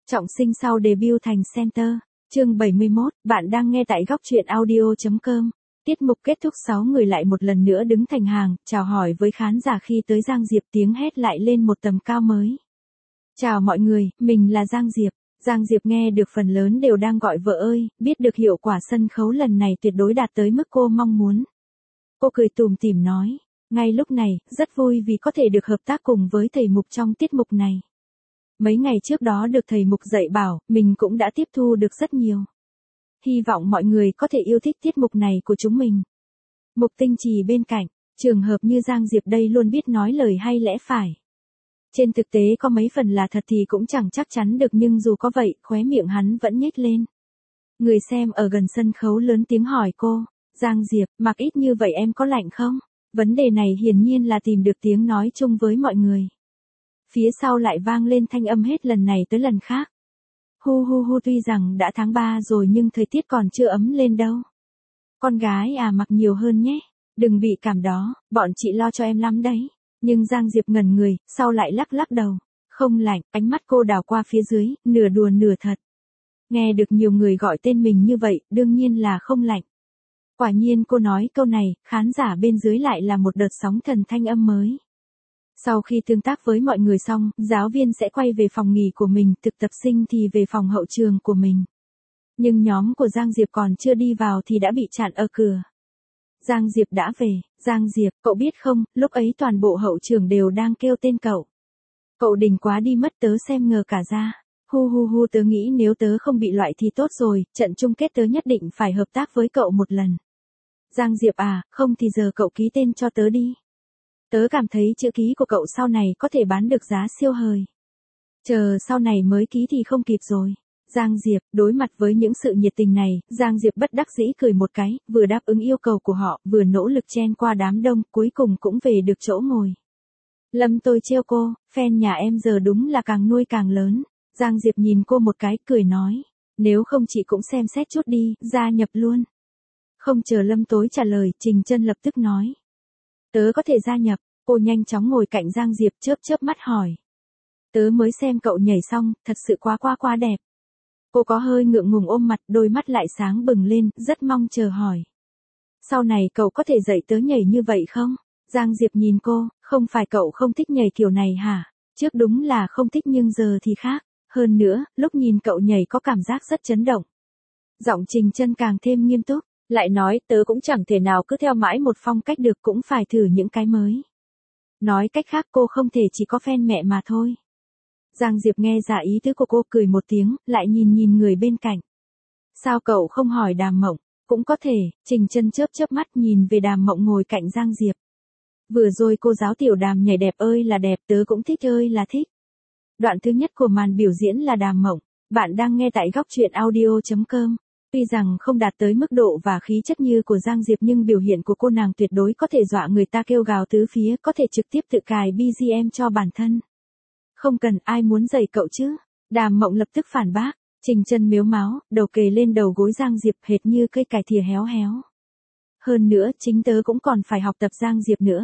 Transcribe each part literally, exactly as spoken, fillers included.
Trọng sinh sau debut thành center. Chương bảy mươi mốt, bạn đang nghe tại góc truyện audio.com. Tiết mục kết thúc sáu người lại một lần nữa đứng thành hàng, chào hỏi với khán giả khi tới Giang Diệp, tiếng hét lại lên một tầm cao mới. Chào mọi người, mình là Giang Diệp. Giang Diệp nghe được phần lớn đều đang gọi vợ ơi, biết được hiệu quả sân khấu lần này tuyệt đối đạt tới mức cô mong muốn. Cô cười tủm tỉm nói, ngay lúc này, rất vui vì có thể được hợp tác cùng với thầy Mục trong tiết mục này. Mấy ngày trước đó được thầy Mục dạy bảo, mình cũng đã tiếp thu được rất nhiều. Hy vọng mọi người có thể yêu thích tiết mục này của chúng mình. Mục Tinh Trì bên cạnh, trường hợp như Giang Diệp đây luôn biết nói lời hay lẽ phải. Trên thực tế có mấy phần là thật thì cũng chẳng chắc chắn được, nhưng dù có vậy, khóe miệng hắn vẫn nhếch lên. Người xem ở gần sân khấu lớn tiếng hỏi cô, Giang Diệp, mặc ít như vậy em có lạnh không? Vấn đề này hiển nhiên là tìm được tiếng nói chung với mọi người. Phía sau lại vang lên thanh âm hết lần này tới lần khác. Hu hu hu, tuy rằng đã tháng ba rồi nhưng thời tiết còn chưa ấm lên đâu. Con gái à, mặc nhiều hơn nhé. Đừng bị cảm đó, bọn chị lo cho em lắm đấy. Nhưng Giang Diệp ngẩn người, sau lại lắc lắc đầu. Không lạnh, ánh mắt cô đảo qua phía dưới, nửa đùa nửa thật. Nghe được nhiều người gọi tên mình như vậy, đương nhiên là không lạnh. Quả nhiên cô nói câu này, khán giả bên dưới lại là một đợt sóng thần thanh âm mới. Sau khi tương tác với mọi người xong, giáo viên sẽ quay về phòng nghỉ của mình, thực tập sinh thì về phòng hậu trường của mình. Nhưng nhóm của Giang Diệp còn chưa đi vào thì đã bị chặn ở cửa. Giang Diệp đã về, Giang Diệp, cậu biết không, lúc ấy toàn bộ hậu trường đều đang kêu tên cậu. Cậu đỉnh quá đi mất, tớ xem ngờ cả ra. Hu hu hu, tớ nghĩ nếu tớ không bị loại thì tốt rồi, trận chung kết tớ nhất định phải hợp tác với cậu một lần. Giang Diệp à, không thì giờ cậu ký tên cho tớ đi. Tớ cảm thấy chữ ký của cậu sau này có thể bán được giá siêu hời. Chờ sau này mới ký thì không kịp rồi. Giang Diệp, đối mặt với những sự nhiệt tình này, Giang Diệp bất đắc dĩ cười một cái, vừa đáp ứng yêu cầu của họ, vừa nỗ lực chen qua đám đông, cuối cùng cũng về được chỗ ngồi. Lâm tôi trêu cô, fan nhà em giờ đúng là càng nuôi càng lớn. Giang Diệp nhìn cô một cái, cười nói, nếu không chị cũng xem xét chút đi, gia nhập luôn. Không chờ Lâm Tối trả lời, Trình Chân lập tức nói. Tớ có thể gia nhập, cô nhanh chóng ngồi cạnh Giang Diệp, chớp chớp mắt hỏi. Tớ mới xem cậu nhảy xong, thật sự quá quá quá đẹp. Cô có hơi ngượng ngùng ôm mặt, đôi mắt lại sáng bừng lên, rất mong chờ hỏi. Sau này cậu có thể dạy tớ nhảy như vậy không? Giang Diệp nhìn cô, không phải cậu không thích nhảy kiểu này hả? Trước đúng là không thích nhưng giờ thì khác. Hơn nữa, lúc nhìn cậu nhảy có cảm giác rất chấn động. Giọng Trình Chân càng thêm nghiêm túc. Lại nói, tớ cũng chẳng thể nào cứ theo mãi một phong cách được, cũng phải thử những cái mới. Nói cách khác, cô không thể chỉ có fan mẹ mà thôi. Giang Diệp nghe ra ý tứ của cô, cười một tiếng, lại nhìn nhìn người bên cạnh. Sao cậu không hỏi Đàm Mộng? Cũng có thể. Trình Chân chớp chớp mắt nhìn về Đàm Mộng ngồi cạnh Giang Diệp. Vừa rồi cô giáo tiểu Đàm nhảy đẹp ơi là đẹp, tớ cũng thích ơi là thích. Đoạn thứ nhất của màn biểu diễn là Đàm Mộng. Bạn đang nghe tại góc truyện audio.com. Tuy rằng không đạt tới mức độ và khí chất như của Giang Diệp nhưng biểu hiện của cô nàng tuyệt đối có thể dọa người ta kêu gào tứ phía, có thể trực tiếp tự cài bê giê em cho bản thân. Không cần, ai muốn dạy cậu chứ? Đàm Mộng lập tức phản bác. Trình Chân mếu máo, đầu kề lên đầu gối Giang Diệp hệt như cây cải thìa héo héo. Hơn nữa, chính tớ cũng còn phải học tập Giang Diệp nữa.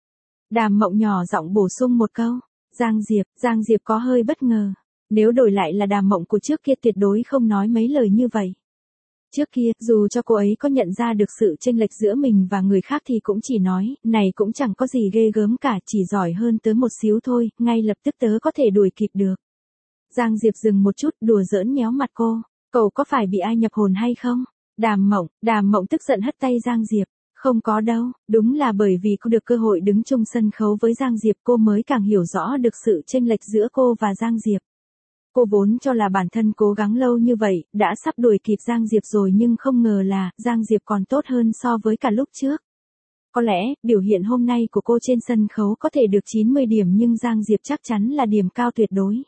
Đàm Mộng nhỏ giọng bổ sung một câu. Giang Diệp, Giang Diệp có hơi bất ngờ. Nếu đổi lại là Đàm Mộng của trước kia tuyệt đối không nói mấy lời như vậy. Trước kia, dù cho cô ấy có nhận ra được sự chênh lệch giữa mình và người khác thì cũng chỉ nói, này cũng chẳng có gì ghê gớm cả, chỉ giỏi hơn tớ một xíu thôi, ngay lập tức tớ có thể đuổi kịp được. Giang Diệp dừng một chút, đùa giỡn nhéo mặt cô, cậu có phải bị ai nhập hồn hay không? Đàm Mộng, Đàm Mộng tức giận hất tay Giang Diệp, không có đâu, đúng là bởi vì cô được cơ hội đứng chung sân khấu với Giang Diệp cô mới càng hiểu rõ được sự chênh lệch giữa cô và Giang Diệp. Cô vốn cho là bản thân cố gắng lâu như vậy, đã sắp đuổi kịp Giang Diệp rồi nhưng không ngờ là, Giang Diệp còn tốt hơn so với cả lúc trước. Có lẽ, biểu hiện hôm nay của cô trên sân khấu có thể được chín mươi điểm nhưng Giang Diệp chắc chắn là điểm cao tuyệt đối.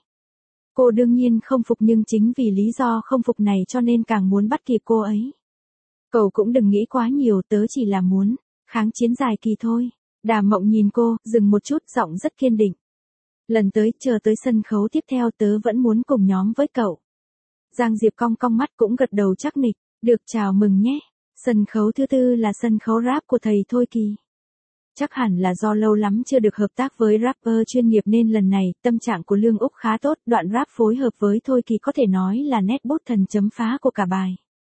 Cô đương nhiên không phục nhưng chính vì lý do không phục này cho nên càng muốn bắt kịp cô ấy. Cậu cũng đừng nghĩ quá nhiều, tớ chỉ là muốn kháng chiến dài kỳ thôi. Đàm Mộng nhìn cô, dừng một chút, giọng rất kiên định. Lần tới, chờ tới sân khấu tiếp theo tớ vẫn muốn cùng nhóm với cậu. Giang Diệp cong cong mắt cũng gật đầu chắc nịch, được chào mừng nhé. Sân khấu thứ tư là sân khấu rap của thầy Thôi Kỳ. Chắc hẳn là do lâu lắm chưa được hợp tác với rapper chuyên nghiệp nên lần này, tâm trạng của Lương Úc khá tốt, đoạn rap phối hợp với Thôi Kỳ có thể nói là nét bút thần chấm phá của cả bài.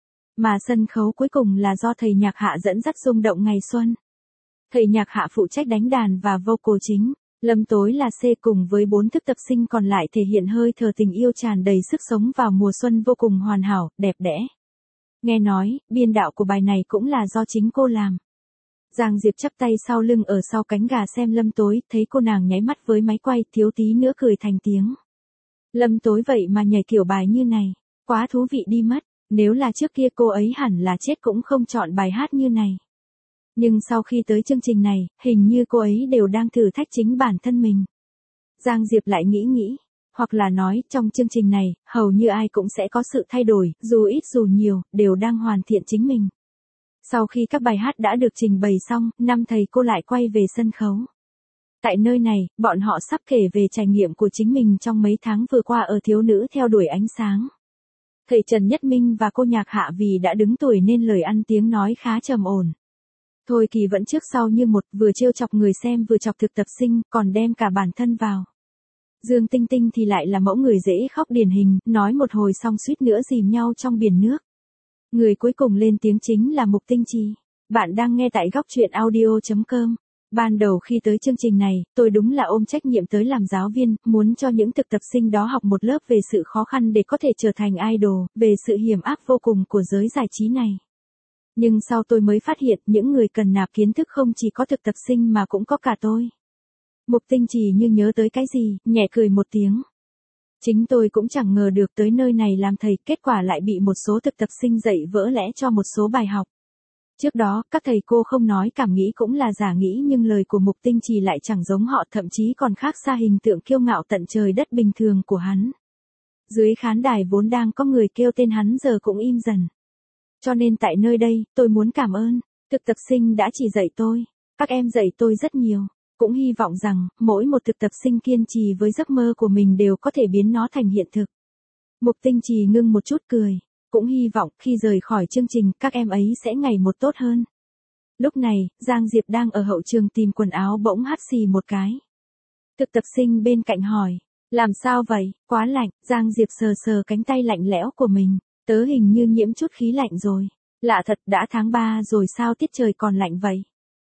Mà sân khấu cuối cùng là do thầy nhạc Hạ dẫn dắt rung động ngày xuân. Thầy nhạc Hạ phụ trách đánh đàn và vocal chính, Lâm Tối là C cùng với bốn thực tập sinh còn lại thể hiện hơi thở tình yêu tràn đầy sức sống vào mùa xuân vô cùng hoàn hảo, đẹp đẽ. Nghe nói, biên đạo của bài này cũng là do chính cô làm. Giang Diệp chắp tay sau lưng ở sau cánh gà xem Lâm Tối, thấy cô nàng nháy mắt với máy quay, thiếu tí nữa cười thành tiếng. Lâm Tối vậy mà nhảy kiểu bài như này, quá thú vị đi mất, nếu là trước kia cô ấy hẳn là chết cũng không chọn bài hát như này. Nhưng sau khi tới chương trình này, hình như cô ấy đều đang thử thách chính bản thân mình. Giang Diệp lại nghĩ nghĩ, hoặc là nói, trong chương trình này, hầu như ai cũng sẽ có sự thay đổi, dù ít dù nhiều, đều đang hoàn thiện chính mình. Sau khi các bài hát đã được trình bày xong, năm thầy cô lại quay về sân khấu. Tại nơi này, bọn họ sắp kể về trải nghiệm của chính mình trong mấy tháng vừa qua ở Thiếu nữ theo đuổi ánh sáng. Thầy Trần Nhất Minh và cô nhạc Hạ vì đã đứng tuổi nên lời ăn tiếng nói khá trầm ổn. Thôi Kỳ vẫn trước sau như một, vừa trêu chọc người xem vừa chọc thực tập sinh, còn đem cả bản thân vào. Dương Tinh Tinh thì lại là mẫu người dễ khóc điển hình, nói một hồi xong suýt nữa dìm nhau trong biển nước. Người cuối cùng lên tiếng chính là Mục Tinh Trì. Bạn đang nghe tại góc truyện audio chấm com. Ban đầu khi tới chương trình này, tôi đúng là ôm trách nhiệm tới làm giáo viên, muốn cho những thực tập sinh đó học một lớp về sự khó khăn để có thể trở thành idol, về sự hiểm ác vô cùng của giới giải trí này. Nhưng sau tôi mới phát hiện những người cần nạp kiến thức không chỉ có thực tập sinh mà cũng có cả tôi. Mục Tinh Trì như nhớ tới cái gì, nhẹ cười một tiếng. Chính tôi cũng chẳng ngờ được tới nơi này làm thầy, kết quả lại bị một số thực tập sinh dạy vỡ lẽ cho một số bài học. Trước đó, các thầy cô không nói cảm nghĩ cũng là giả nghĩ nhưng lời của Mục Tinh Trì lại chẳng giống họ, thậm chí còn khác xa hình tượng kiêu ngạo tận trời đất bình thường của hắn. Dưới khán đài vốn đang có người kêu tên hắn giờ cũng im dần. Cho nên tại nơi đây, tôi muốn cảm ơn, thực tập sinh đã chỉ dạy tôi, các em dạy tôi rất nhiều. Cũng hy vọng rằng, mỗi một thực tập sinh kiên trì với giấc mơ của mình đều có thể biến nó thành hiện thực. Mục Tinh Trì ngưng một chút cười. Cũng hy vọng, khi rời khỏi chương trình, các em ấy sẽ ngày một tốt hơn. Lúc này, Giang Diệp đang ở hậu trường tìm quần áo bỗng hắt xì một cái. Thực tập sinh bên cạnh hỏi. Làm sao vậy, quá lạnh, Giang Diệp sờ sờ cánh tay lạnh lẽo của mình. Tớ hình như nhiễm chút khí lạnh rồi. Lạ thật, đã tháng ba rồi sao tiết trời còn lạnh vậy?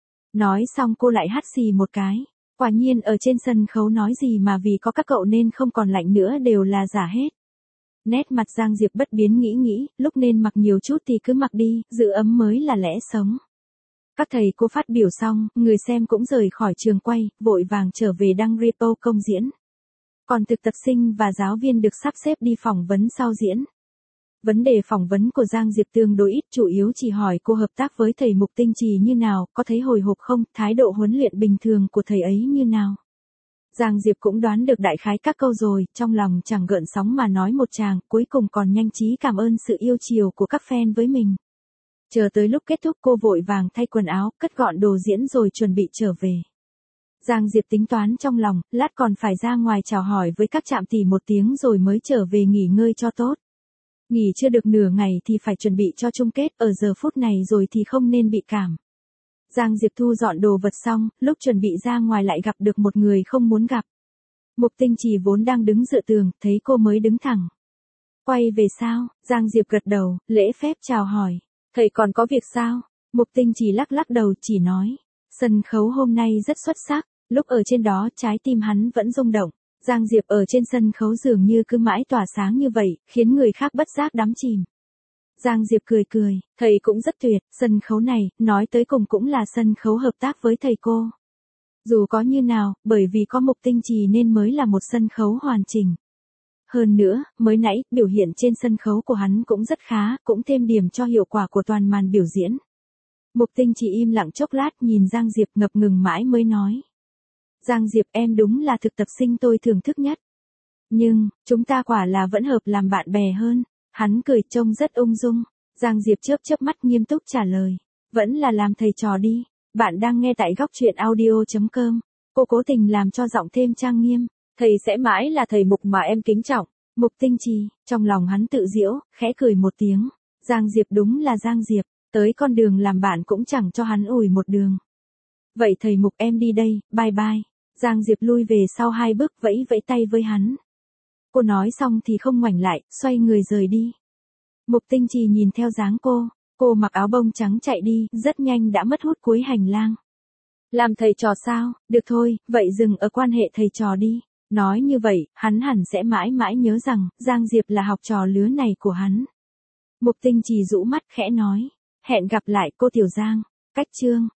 Nói xong cô lại hắt xì một cái. Quả nhiên ở trên sân khấu nói gì mà vì có các cậu nên không còn lạnh nữa đều là giả hết. Nét mặt Giang Diệp bất biến nghĩ nghĩ, lúc nên mặc nhiều chút thì cứ mặc đi, giữ ấm mới là lẽ sống. Các thầy cô phát biểu xong, người xem cũng rời khỏi trường quay, vội vàng trở về đăng repo công diễn. Còn thực tập sinh và giáo viên được sắp xếp đi phỏng vấn sau diễn. Vấn đề phỏng vấn của Giang Diệp tương đối ít, chủ yếu chỉ hỏi cô hợp tác với thầy Mục Tinh Trì như nào, có thấy hồi hộp không, thái độ huấn luyện bình thường của thầy ấy như nào. Giang Diệp cũng đoán được đại khái các câu rồi, trong lòng chẳng gợn sóng mà nói một tràng, cuối cùng còn nhanh trí cảm ơn sự yêu chiều của các fan với mình. Chờ tới lúc kết thúc cô vội vàng thay quần áo, cất gọn đồ diễn rồi chuẩn bị trở về. Giang Diệp tính toán trong lòng, lát còn phải ra ngoài chào hỏi với các trạm tỷ một tiếng rồi mới trở về nghỉ ngơi cho tốt. Nghỉ chưa được nửa ngày thì phải chuẩn bị cho chung kết, ở giờ phút này rồi thì không nên bị cảm. Giang Diệp thu dọn đồ vật xong, lúc chuẩn bị ra ngoài lại gặp được một người không muốn gặp. Mục Tinh Trì vốn đang đứng dựa tường, thấy cô mới đứng thẳng. Quay về sao? Giang Diệp gật đầu, lễ phép chào hỏi. Thầy còn có việc sao? Mục Tinh Trì lắc lắc đầu chỉ nói. Sân khấu hôm nay rất xuất sắc, lúc ở trên đó trái tim hắn vẫn rung động. Giang Diệp ở trên sân khấu dường như cứ mãi tỏa sáng như vậy, khiến người khác bất giác đắm chìm. Giang Diệp cười cười, thầy cũng rất tuyệt, sân khấu này, nói tới cùng cũng là sân khấu hợp tác với thầy cô. Dù có như nào, bởi vì có Mục Tinh Trì nên mới là một sân khấu hoàn chỉnh. Hơn nữa, mới nãy, biểu hiện trên sân khấu của hắn cũng rất khá, cũng thêm điểm cho hiệu quả của toàn màn biểu diễn. Mục Tinh Trì im lặng chốc lát nhìn Giang Diệp ngập ngừng mãi mới nói. Giang Diệp em đúng là thực tập sinh tôi thưởng thức nhất. Nhưng, chúng ta quả là vẫn hợp làm bạn bè hơn. Hắn cười trông rất ung dung. Giang Diệp chớp chớp mắt nghiêm túc trả lời. Vẫn là làm thầy trò đi. Bạn đang nghe tại góc truyện audio chấm com. Cô cố tình làm cho giọng thêm trang nghiêm. Thầy sẽ mãi là thầy Mục mà em kính trọng. Mục Tinh Trì, trong lòng hắn tự giễu, khẽ cười một tiếng. Giang Diệp đúng là Giang Diệp. Tới con đường làm bạn cũng chẳng cho hắn ủi một đường. Vậy thầy Mục em đi đây, bye bye. Giang Diệp lui về sau hai bước vẫy vẫy tay với hắn. Cô nói xong thì không ngoảnh lại, xoay người rời đi. Mục Tinh Trì nhìn theo dáng cô, cô mặc áo bông trắng chạy đi, rất nhanh đã mất hút cuối hành lang. Làm thầy trò sao, được thôi, vậy dừng ở quan hệ thầy trò đi. Nói như vậy, hắn hẳn sẽ mãi mãi nhớ rằng, Giang Diệp là học trò lứa này của hắn. Mục Tinh Trì rũ mắt khẽ nói, hẹn gặp lại cô Tiểu Giang, cách chương.